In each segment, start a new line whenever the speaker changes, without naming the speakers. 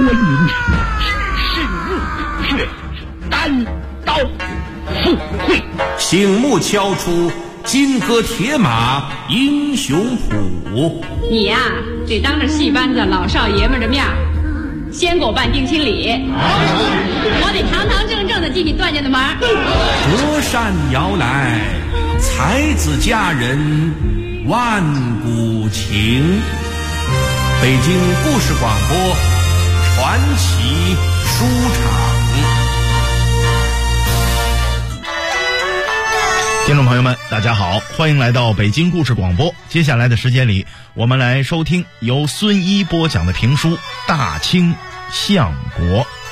观音山，只身入穴，单刀赴会，
醒目敲出金戈铁马英雄谱。
你呀，得当着戏班子老少爷们的面先给我办定亲礼，我得堂堂正正的进你段家的门。
隔山摇来，才子佳人万古情。北京故事广播传奇书场。
听众朋友们，大家好，欢迎来到北京故事广播。接下来的时间里，我们来收听由孙一播讲的评书《大清相国》。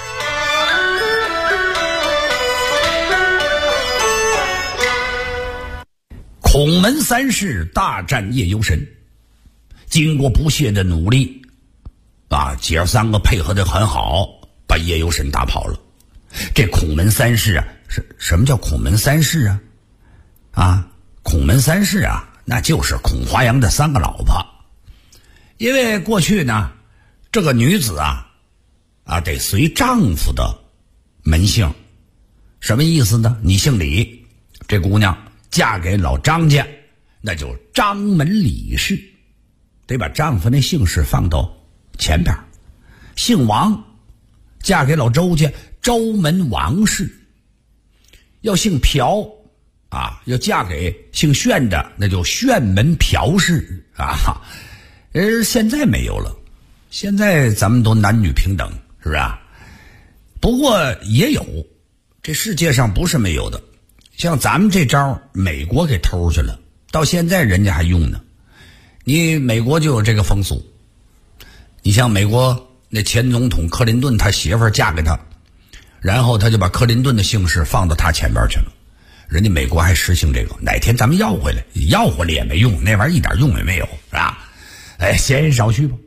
孔门三世大战夜游神，经过不懈的努力姐儿三个配合得很好，把夜游神打跑了。这孔门三世啊，什么叫孔门三世孔门三世那就是孔华阳的三个老婆。因为过去呢，这个女子得随丈夫的门姓。什么意思呢？你姓李，这姑娘嫁给老张家，那就张门李氏，得把丈夫那姓氏放到前边。姓王，嫁给老周家，周门王氏。要姓朴要嫁给姓炫的，那就炫门朴氏现在没有了，现在咱们都男女平等，是不是不过也有，这世界上不是没有的。像咱们这招美国给偷去了，到现在人家还用呢。你美国就有这个风俗，你像美国那前总统克林顿，他媳妇儿嫁给他，然后他就把克林顿的姓氏放到他前边去了。人家美国还实行这个，哪天咱们要回来也没用，那玩意儿一点用也没有，是吧？闲言少叙吧。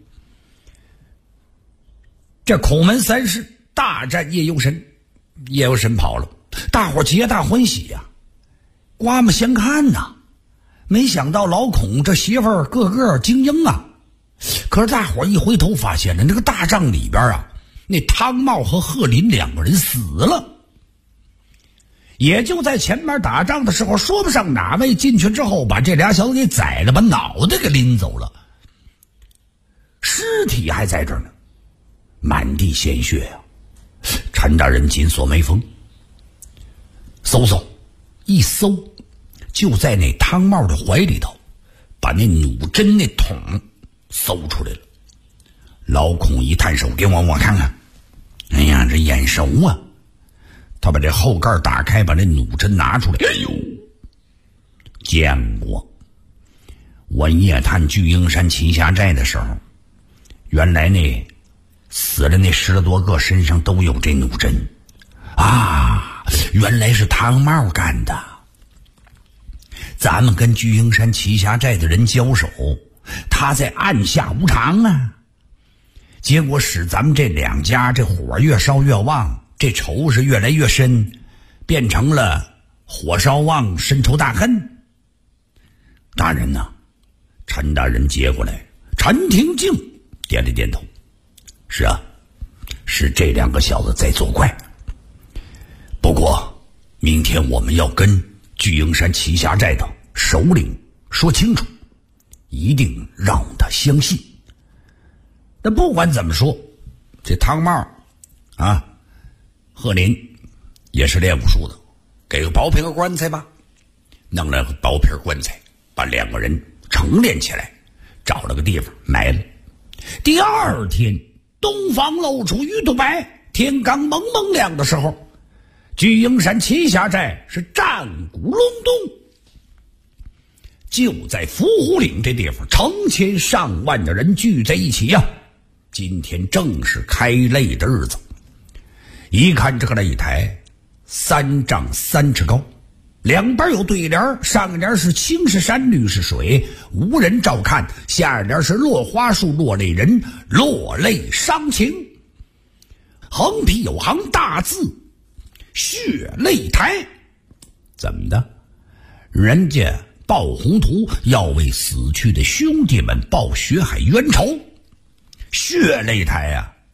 这孔门三世大战夜游神，夜游神跑了，大伙皆大欢喜呀，刮目相看呐。没想到老孔这媳妇儿个个精英可是大伙一回头发现呢，这个大帐里边那汤茂和贺林两个人死了。也就在前面打仗的时候，说不上哪位进去之后把这俩小子给宰了，把脑袋给拎走了，尸体还在这儿呢，满地鲜血陈大人紧锁眉峰，一搜，就在那汤茂的怀里头，把那弩针那桶搜出来了。老孔一探手，给我看看，哎呀，这眼熟他把这后盖打开，把那弩针拿出来。哎呦，见过。我夜探巨鹰山秦霞寨的时候，原来那死了那10多个身上都有这弩针原来是汤茂干的。咱们跟巨鹰山齐霞寨的人交手，他在暗下无常结果使咱们这两家这火越烧越旺，这仇是越来越深，变成了火烧旺深仇大恨。大人陈大人接过来，陈廷敬点了点头，是是这两个小子在作怪。不过明天我们要跟巨鹰山齐霞寨的首领说清楚，一定让他相信。那不管怎么说，这汤茂贺林也是练武术的，给个薄皮棺材吧。弄了个薄皮棺材，把两个人成殓起来，找了个地方埋了。第二天东方露出鱼肚白，天刚蒙蒙亮的时候，巨鹰山齐霞寨是战鼓隆咚。就在伏虎岭这地方，成千上万的人聚在一起今天正是开擂的日子。一看这个擂台，3丈3尺高，两边有对联，上联是青是山绿是水，无人照看，下联是落花树落泪人，落泪伤情。横批有行大字，血擂台。怎么的？人家报宏图要为死去的兄弟们报血海冤仇，血擂台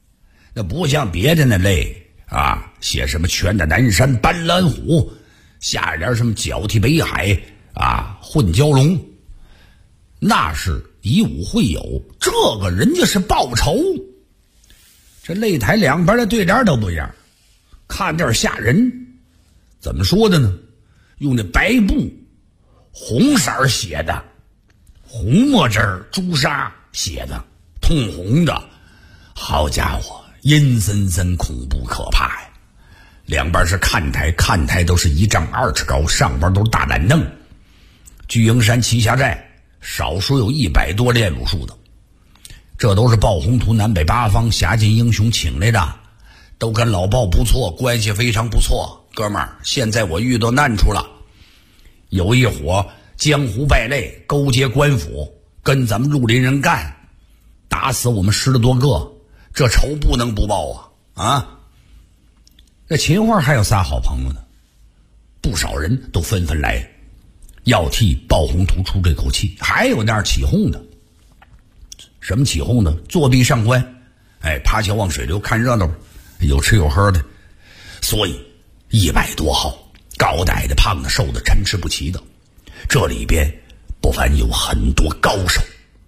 那不像别的那类啊，写什么拳打南山搬蓝虎，下联什么脚踢北海啊，混蛟龙，那是以武会友，这个人家是报仇。这擂台两边的对联都不一样，看这儿吓人。怎么说的呢？用那白布红色写的，红墨汁朱砂写的，通红的，好家伙，阴森森恐怖可怕呀！两边是看台，看台都是1丈2尺高，上边都是大板凳。巨鹰山旗下寨少说有100多练武术的，这都是鲍宏图南北八方侠劲英雄请来的，都跟老鲍不错，关系非常不错。哥们儿，现在我遇到难处了，有一伙江湖败类勾结官府，跟咱们绿林人干，打死我们10多个，这仇不能不报啊！这秦桧还有仨好朋友呢，不少人都纷纷来，要替鲍宏图出这口气。还有那儿起哄的，什么起哄的？作弊上官，爬桥望水流，看热闹，有吃有喝的。所以100多号，高的矮的胖的瘦的参差不齐的，这里边不凡有很多高手。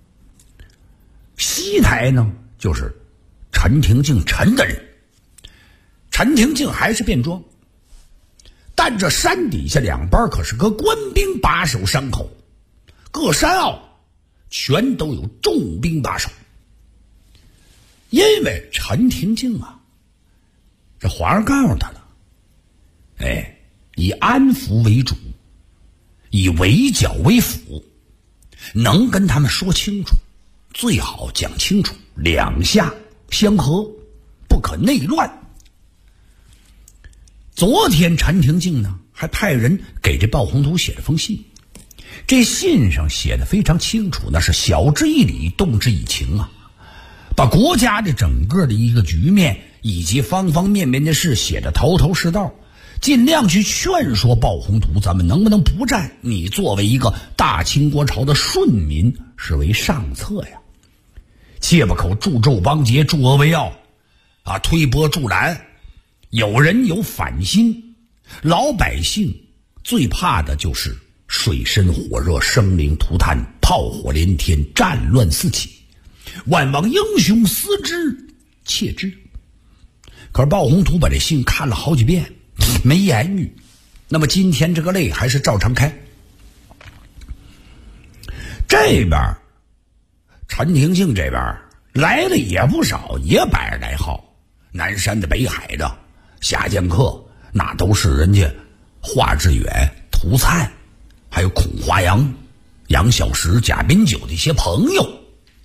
西台呢，就是陈廷敬陈的人。陈廷敬还是便装，但这山底下两边可是个官兵把守山口，各山坳全都有重兵把守。因为陈廷敬啊，这皇上告诉他了，以安抚为主，以围剿为辅，能跟他们说清楚，最好讲清楚，两下相合，不可内乱。昨天陈廷敬呢，还派人给这鲍宏图写了封信，这信上写的非常清楚，那是晓之以理，动之以情啊，把国家的整个的一个局面以及方方面面的事写得头头是道，尽量去劝说鲍宏图，咱们能不能不战？你作为一个大清国朝的顺民，是为上策呀，切不可助纣邦杰，助俄为傲啊，推波助澜。有人有反心，老百姓最怕的就是水深火热，生灵涂炭，炮火连天，战乱四起，万望英雄思之切之。可是鲍宏图把这信看了好几遍，没言语。那么今天这个擂还是照常开。这边陈廷敬这边来了也不少，也100来号，南山的北海的下剑客，那都是人家华志远、涂灿，还有孔华阳、杨小石、贾宾九的一些朋友，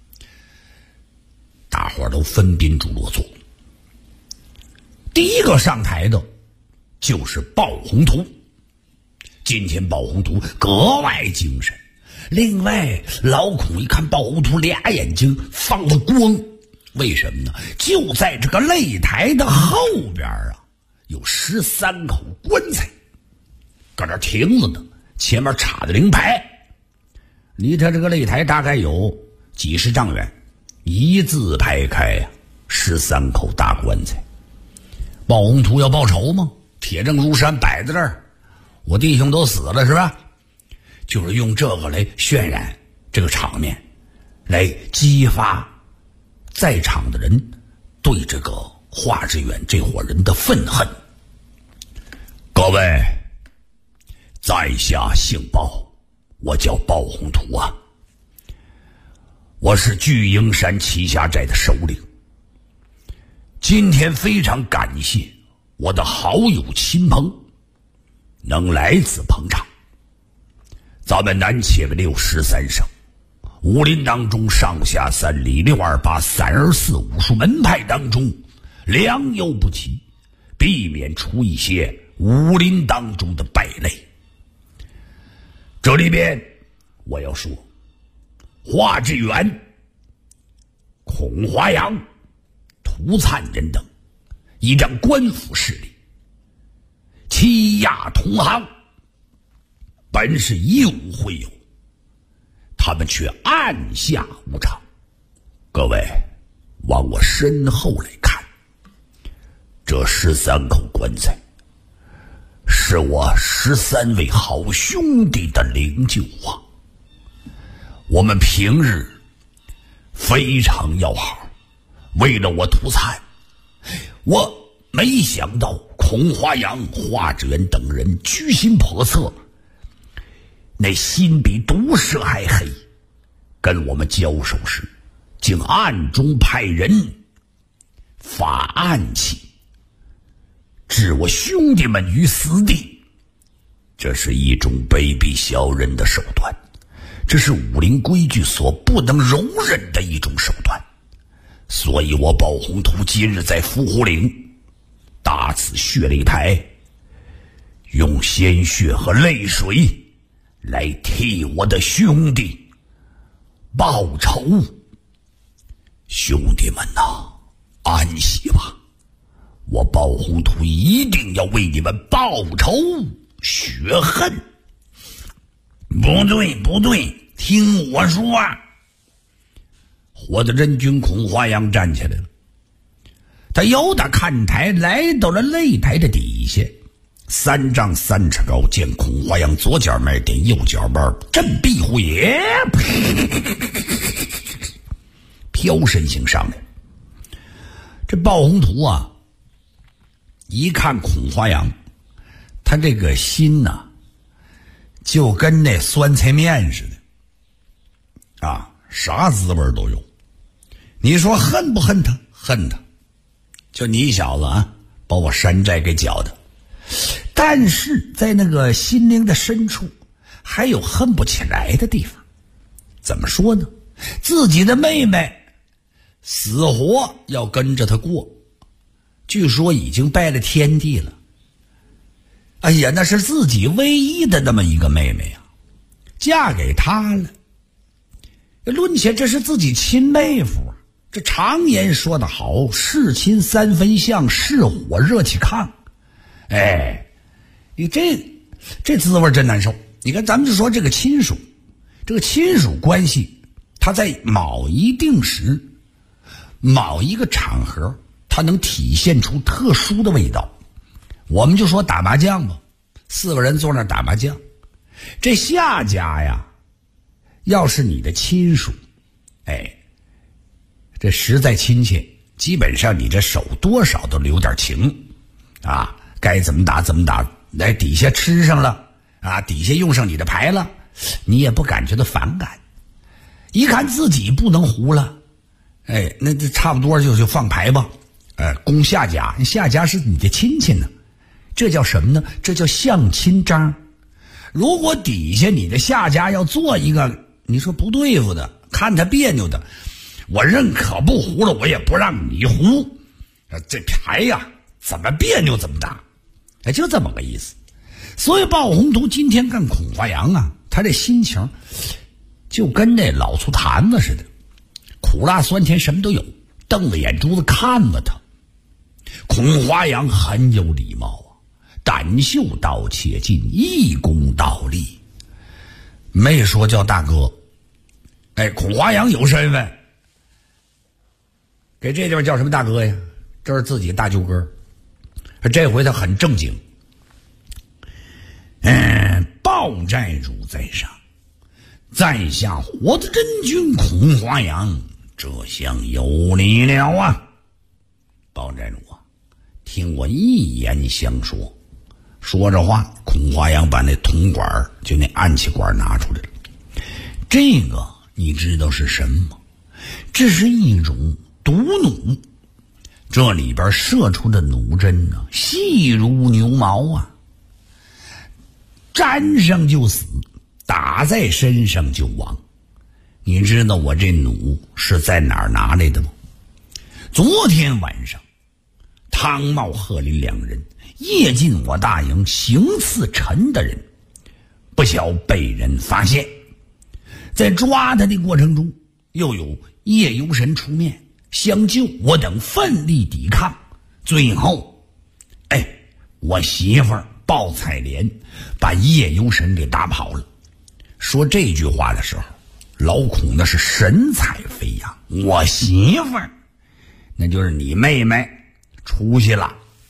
大伙儿都分宾主落座。第一个上台的就是鲍宏图。今天鲍宏图格外精神，另外老孔一看鲍宏图俩眼睛放了光，为什么呢？就在这个擂台的后边啊，有13口棺材搁那停着呢，前面插着灵牌，离他这个擂台大概有几十丈远，一字排开呀，13口大棺材。鲍宏图要报仇吗？铁证如山摆在这儿，我弟兄都死了是吧？就是用这个来渲染这个场面，来激发在场的人对这个华志远这伙人的愤恨。各位，在下姓鲍，我叫鲍宏图啊，我是巨鹰山旗下寨的首领。今天非常感谢我的好友亲朋能来此捧场。咱们南且63省武林当中，上下3里628、324武术门派当中良莠不齐，避免出一些武林当中的败类。这里边我要说，华志远、孔华阳、涂灿人等依仗官府势力欺压同行，本是以武会友，他们却暗下无常。各位往我身后来看， 这13口棺材是我13位好兄弟的灵柩啊。我们平日非常要好，为了我图财，我没想到孔华阳、华志远等人居心叵测，那心比毒蛇还黑。跟我们交手时，竟暗中派人发暗器，置我兄弟们于死地。这是一种卑鄙小人的手段，这是武林规矩所不能容忍的一种手段。所以我包宏图今日在伏虎岭大此血擂台，用鲜血和泪水来替我的兄弟报仇。兄弟们呐，安息吧，我包宏图一定要为你们报仇雪恨。不对，听我说啊！火的真君孔华阳站起来了，他由打看台来到了擂台的底下，3丈3尺高，见孔华阳左脚迈点，右脚弯，振臂虎也，飘身形上来。这鲍宏图啊，一看孔华阳，他这个心呐，就跟那酸菜面似的啊，啥滋味都有。你说恨不恨他？恨他。就你小子啊，把我山寨给搅的。但是在那个心灵的深处，还有恨不起来的地方。怎么说呢？自己的妹妹死活要跟着他过，据说已经拜了天地了。哎呀，那是自己唯一的那么一个妹妹啊，嫁给他了。论起来这是自己亲妹夫啊。这常言说得好，是亲3分相，是火热气炕。哎，你这滋味真难受。你看咱们就说这个亲属关系，它在某一定时某一个场合，它能体现出特殊的味道。我们就说打麻将吧，4个人坐那打麻将，这下家呀要是你的亲属，哎，这实在亲切，基本上你这手多少都留点情啊，该怎么打怎么打，来底下吃上了啊，底下用上你的牌了，你也不感觉到反感。一看自己不能胡了，哎，那这差不多就放牌吧，攻下家，下家是你的亲戚呢，这叫什么呢？这叫相亲章。如果底下你的下家要做一个你说不对付的，看他别扭的，我认可不胡了，我也不让你胡。这牌呀，怎么别扭怎么打，哎，就这么个意思。所以鲍宏图今天干孔华阳啊，他这心情就跟那老醋坛子似的，苦辣酸甜什么都有，瞪着眼珠子看着他。孔华阳很有礼貌啊，胆秀盗窃尽，一公道立，没说叫大哥。哎，孔华阳有身份，给这地方叫什么大哥呀？这是自己大舅哥。这回他很正经。鲍寨主在上，在下火的真君孔华阳，这厢有礼了啊！鲍寨主啊，听我一言相说。说着话，孔华阳把那铜管，就那暗器管拿出来了。这个你知道是什么？这是一种毒弩，这里边射出的弩针呢，细如牛毛啊，沾上就死，打在身上就亡。你知道我这弩是在哪儿拿来的吗？昨天晚上汤茂、贺林2人夜进我大营行刺陈的人，不巧被人发现。在抓他的过程中，又有夜游神出面相救，我等奋力抵抗，最后我媳妇儿鲍彩莲把夜游神给打跑了。说这句话的时候，老孔那是神采飞扬。我媳妇儿那就是你妹妹出息了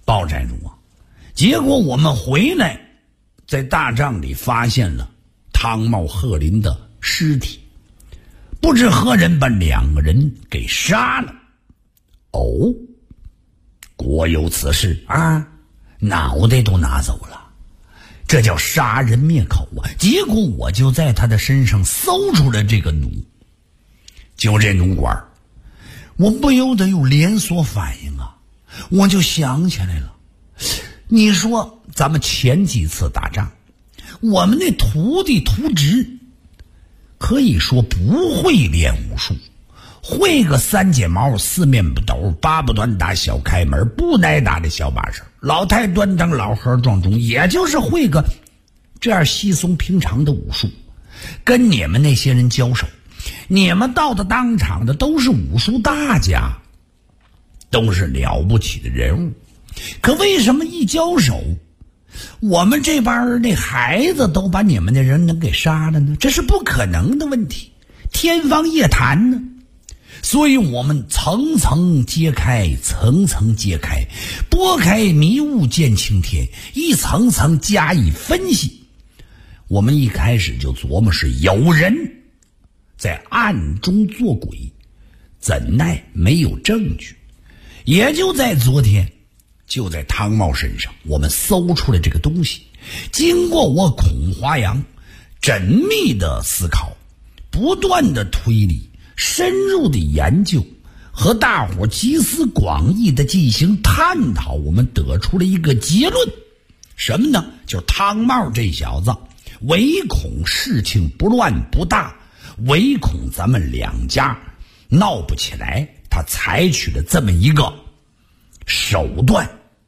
包寨主啊，结果我们回来，在大帐里发现了汤茂、贺林的尸体，不知何人把2个人给杀了。哦，果有此事啊，脑袋都拿走了，这叫杀人灭口啊！结果我就在他的身上搜出了这个弩，就这弩管，我不由得有连锁反应啊！我就想起来了，你说咱们前几次打仗，我们那徒弟徒侄可以说不会练武术，会个3剪毛、4面不斗、8不短打、小开门、不挨打的小把式，老太端当、老和撞钟，也就是会个这样稀松平常的武术。跟你们那些人交手，你们到的当场的都是武术大家，都是了不起的人物，可为什么一交手，我们这帮那孩子都把你们的人能给杀了呢？这是不可能的问题，天方夜谭呢。所以我们层层揭开，层层揭开，拨开迷雾见青天，一层层加以分析。我们一开始就琢磨是有人在暗中作鬼，怎奈没有证据。也就在昨天，就在汤茂身上，我们搜出了这个东西。经过我孔华阳缜密的思考，不断的推理，深入的研究，和大伙集思广益的进行探讨，我们得出了一个结论，什么呢？就是汤茂这小子唯恐事情不乱不大，唯恐咱们2家闹不起来，他采取了这么一个手段。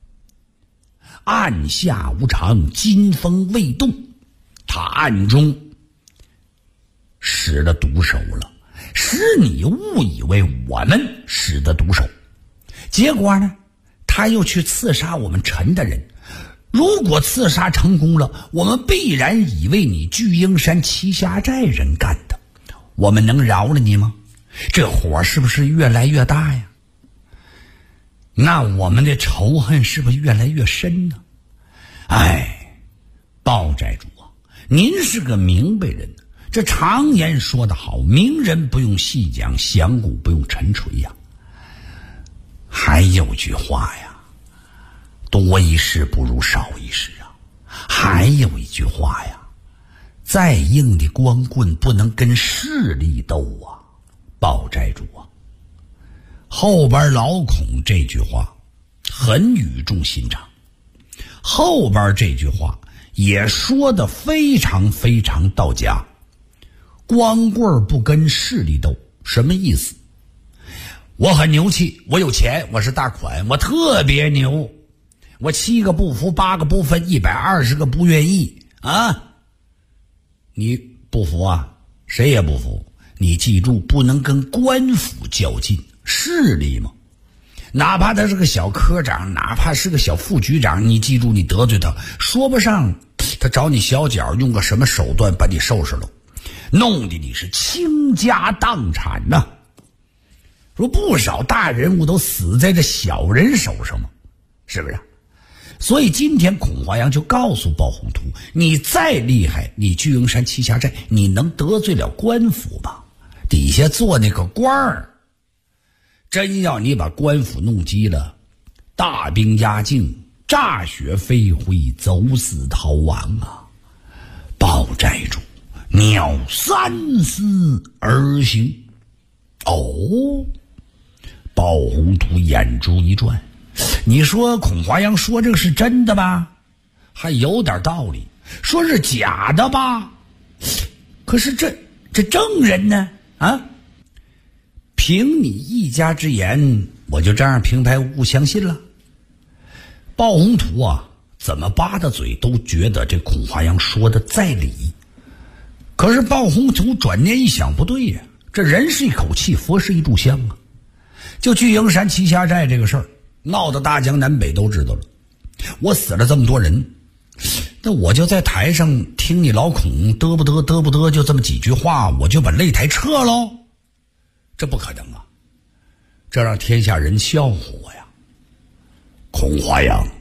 按下无常，金风未动，他暗中使了毒手了，使你误以为我们使的毒手。结果呢，他又去刺杀我们陈的人。如果刺杀成功了，我们必然以为你巨鹰山栖霞寨人干的，我们能饶了你吗？这火是不是越来越大呀？那我们的仇恨是不是越来越深呢？哎，包寨主啊，您是个明白人，这常言说得好，明人不用细讲，响鼓不用沉锤呀。还有句话呀，多一事不如少一事啊。还有一句话呀，再硬的光棍不能跟势力斗啊。包寨主啊，后边老孔这句话很语重心长，后边这句话也说得非常非常到家。光棍不跟势力斗，什么意思？我很牛气，我有钱，我是大款，我特别牛，我7个不服，8个不分，120个不愿意啊！你不服啊？谁也不服。你记住，不能跟官府较劲，势力嘛。哪怕他是个小科长，哪怕是个小副局长，你记住，你得罪他，说不上他找你小脚，用个什么手段把你收拾了，弄得你是倾家荡产呐。说不少大人物都死在这小人手上嘛，是不是？所以今天孔华阳就告诉包宏图，你再厉害，你巨鹰山栖霞寨，你能得罪了官府吗？底下做那个官儿，真要你把官府弄急了，大兵压境，炸雪飞灰，走死逃亡啊！包寨主，你要三思而行。哦，包宏图眼珠一转，你说孔华阳说这个是真的吧？还有点道理。说是假的吧？可是这证人呢？啊，凭你一家之言，我就这样平白无故相信了。包宏图啊，怎么扒的嘴都觉得这孔华阳说的在理。可是包宏图转念一想，不对呀，这人是一口气，佛是一炷香啊。就巨鹰山栖霞寨这个事儿，闹得大江南北都知道了。我死了这么多人，那我就在台上听你老孔嘚不嘚就这么几句话，我就把擂台撤喽？这不可能啊，这让天下人笑话我呀。孔华阳，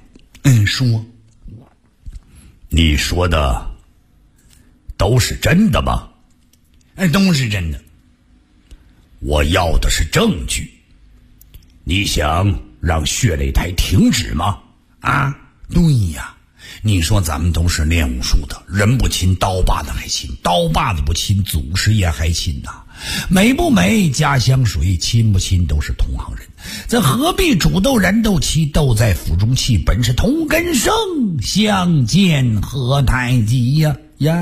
说。你说的都是真的吗？都是真的。我要的是证据。你想让血擂台停止吗？对呀，你说咱们都是练武术的，人不亲刀把子还亲，刀把子不亲祖师爷还亲呐。美不美家乡水，亲不亲都是同行人，这何必煮豆燃豆萁，豆在釜中泣，本是同根生，相煎何太急呀。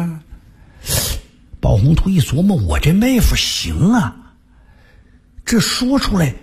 包宏图一琢磨，我这妹夫行啊，这说出来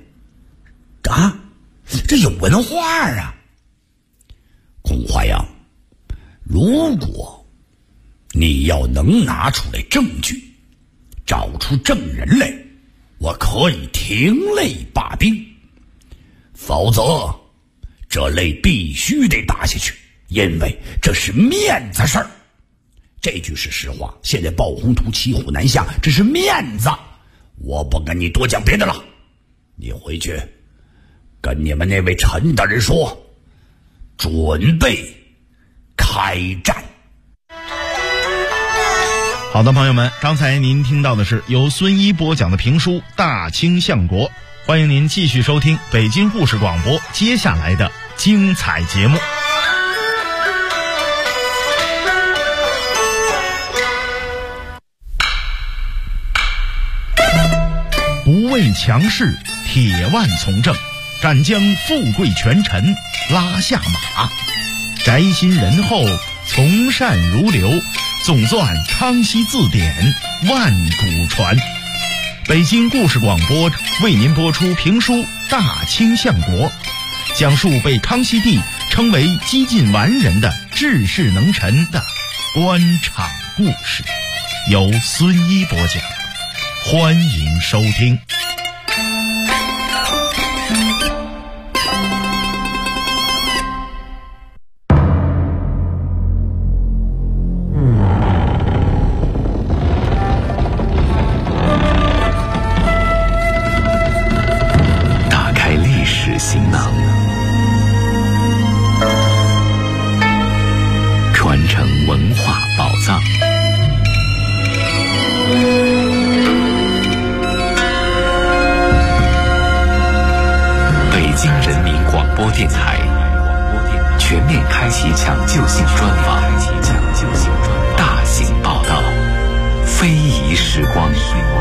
这有文化啊。孔华阳，如果你要能拿出来证据，找出证人来，我可以停擂罢兵，否则这擂必须得打下去，因为这是面子事儿。这句是实话，现在包宏图骑虎难下，这是面子，我不跟你多讲别的了。你回去跟你们那位陈大人说，准备开战。
好的，朋友们，刚才您听到的是由孙一播讲的评书《大清相国》，欢迎您继续收听北京故事广播接下来的精彩节目。不畏强势，铁腕从政，敢将富贵权臣拉下马，宅心仁厚，从善如流，总纂康熙字典，万古传。北京故事广播为您播出评书《大清相国》，讲述被康熙帝称为几近完人的治世能臣的官场故事，由孙一播讲，欢迎收听。
全面开启抢救性专访，大型报道，非遗时光。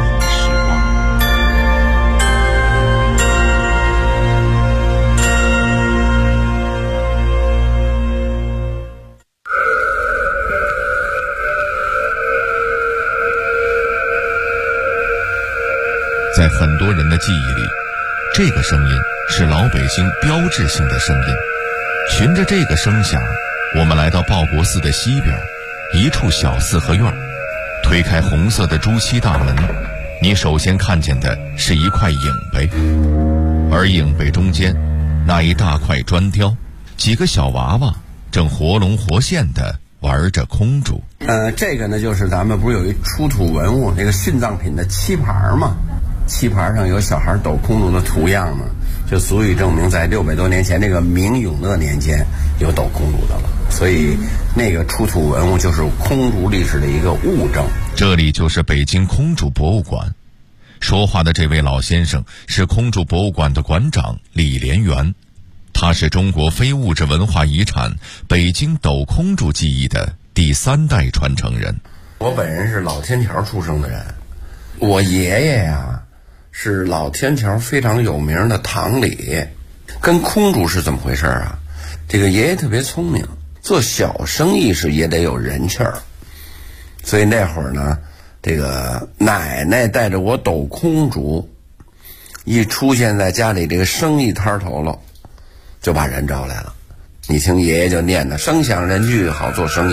在很多人的记忆里，这个声音是老北京标志性的声音。循着这个声响，我们来到报国寺的西边一处小四合院，推开红色的朱漆大门，你首先看见的是一块影碑，而影碑中间那一大块砖雕，几个小娃娃正活龙活现地玩着空竹。
这个呢，就是咱们不是有一出土文物，那个殉葬品的漆盘吗？漆盘上有小孩抖空竹的图样嘛，就足以证明在600多年前，这个明永乐年间有抖空竹的了。所以那个出土文物就是空竹历史的一个物证。
这里就是北京空竹博物馆。说话的这位老先生是空竹博物馆的馆长李连元，他是中国非物质文化遗产北京抖空竹技艺的第3代传承人。
我本人是老天桥出生的人，我爷爷呀是老天桥非常有名的堂里。跟空竹是怎么回事啊？这个爷爷特别聪明，做小生意是也得有人气儿，所以那会儿呢，这个奶奶带着我抖空竹，一出现在家里这个生意摊头了，就把人招来了。你听爷爷就念的声响人聚，好做生意。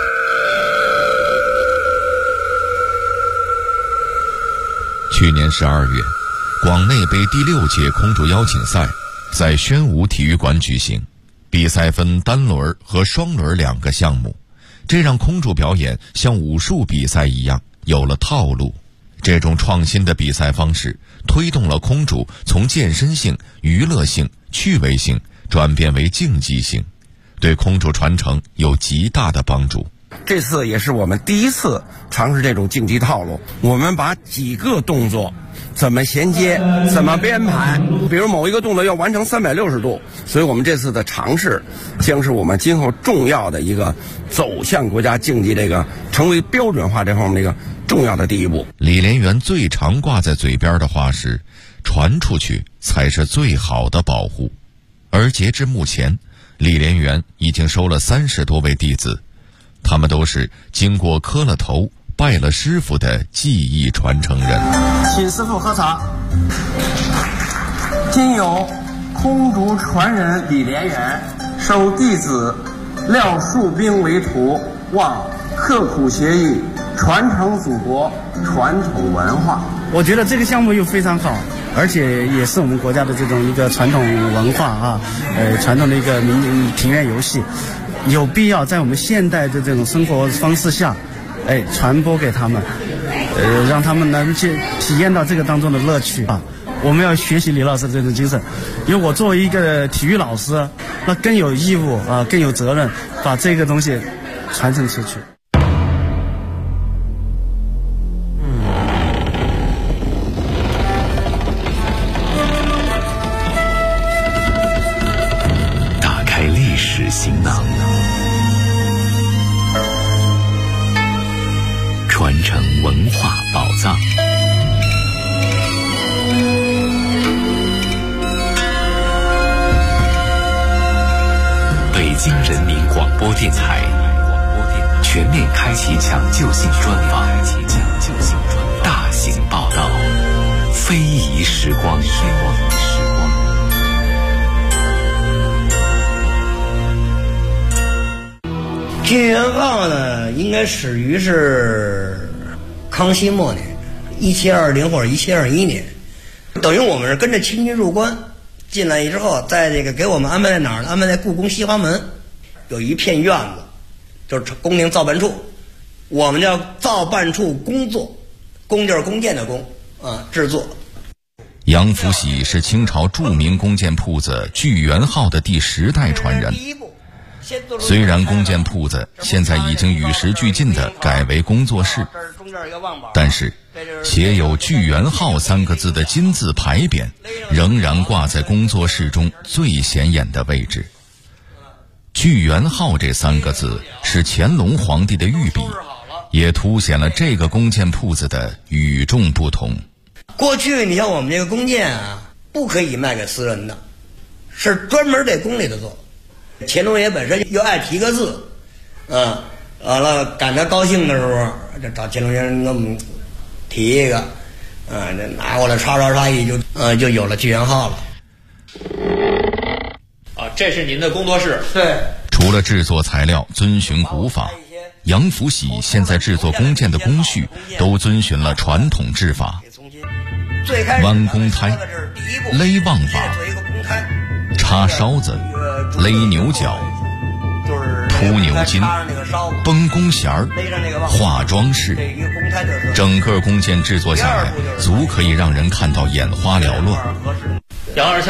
去年12月，广内杯第6届空竹邀请赛在宣武体育馆举行，比赛分单轮和双轮2个项目，这让空竹表演像武术比赛一样有了套路。这种创新的比赛方式推动了空竹从健身性、娱乐性、趣味性转变为竞技性， 对空竹传承有极大的帮助。
这次也是我们第一次尝试这种竞技套路，我们把几个动作怎么衔接，怎么编排，比如某一个动作要完成360度，所以我们这次的尝试将是我们今后重要的一个走向国家竞技这个成为标准化这方面的一个重要的第一步。
李连元最常挂在嘴边的话是，传出去才是最好的保护。而截至目前，李连元已经收了30多位弟子，他们都是经过磕了头拜了师傅的技艺传承人。
请师傅喝茶。今有空竹传人李连元收弟子廖树兵为徒，望刻苦学艺，传承祖国传统文化。
我觉得这个项目又非常好，而且也是我们国家的这种一个传统文化啊，传统的一个庭院游戏，有必要在我们现代的这种生活方式下，传播给他们，让他们能去体验到这个当中的乐趣啊。我们要学习李老师的这种精神，因为我作为一个体育老师，那更有义务啊，更有责任把这个东西传承出去。
打开历史行囊，传承文化宝藏。北京人民广播电台全面开启抢救性专访，大型报道，非遗时光。
剧元号呢，应该始于是康熙末年，1720或者1721年，等于我们是跟着清军入关。进来之后，在这个给我们安排在哪儿呢？安排在故宫西华门，有一片院子，就是宫廷造办处，我们叫造办处工作，工就是弓箭的弓啊，制作。
杨福喜是清朝著名弓箭铺子聚元号的第10代传人。虽然弓箭铺子现在已经与时俱进地改为工作室，但是写有聚元号3个字的金字牌匾仍然挂在工作室中最显眼的位置。聚元号这3个字是乾隆皇帝的御笔，也凸显了这个弓箭铺子的与众不同。
过去你像我们这个弓箭啊，不可以卖给私人的，是专门给宫里头做。乾隆爷本身又爱提个字，完了赶他高兴的时候，就找乾隆爷给我们提一个，这拿过来刷刷刷一就有了聚元号了。
这是您的工作室。
对。
除了制作材料遵循古法，杨福喜现在制作弓箭的工序都遵循了传统制法，弯弓胎、勒望法、插哨子、勒牛角、铺牛筋、绷弓弦儿、画装饰，整个弓箭制作下来，足可以让人看到眼花缭乱。
杨老师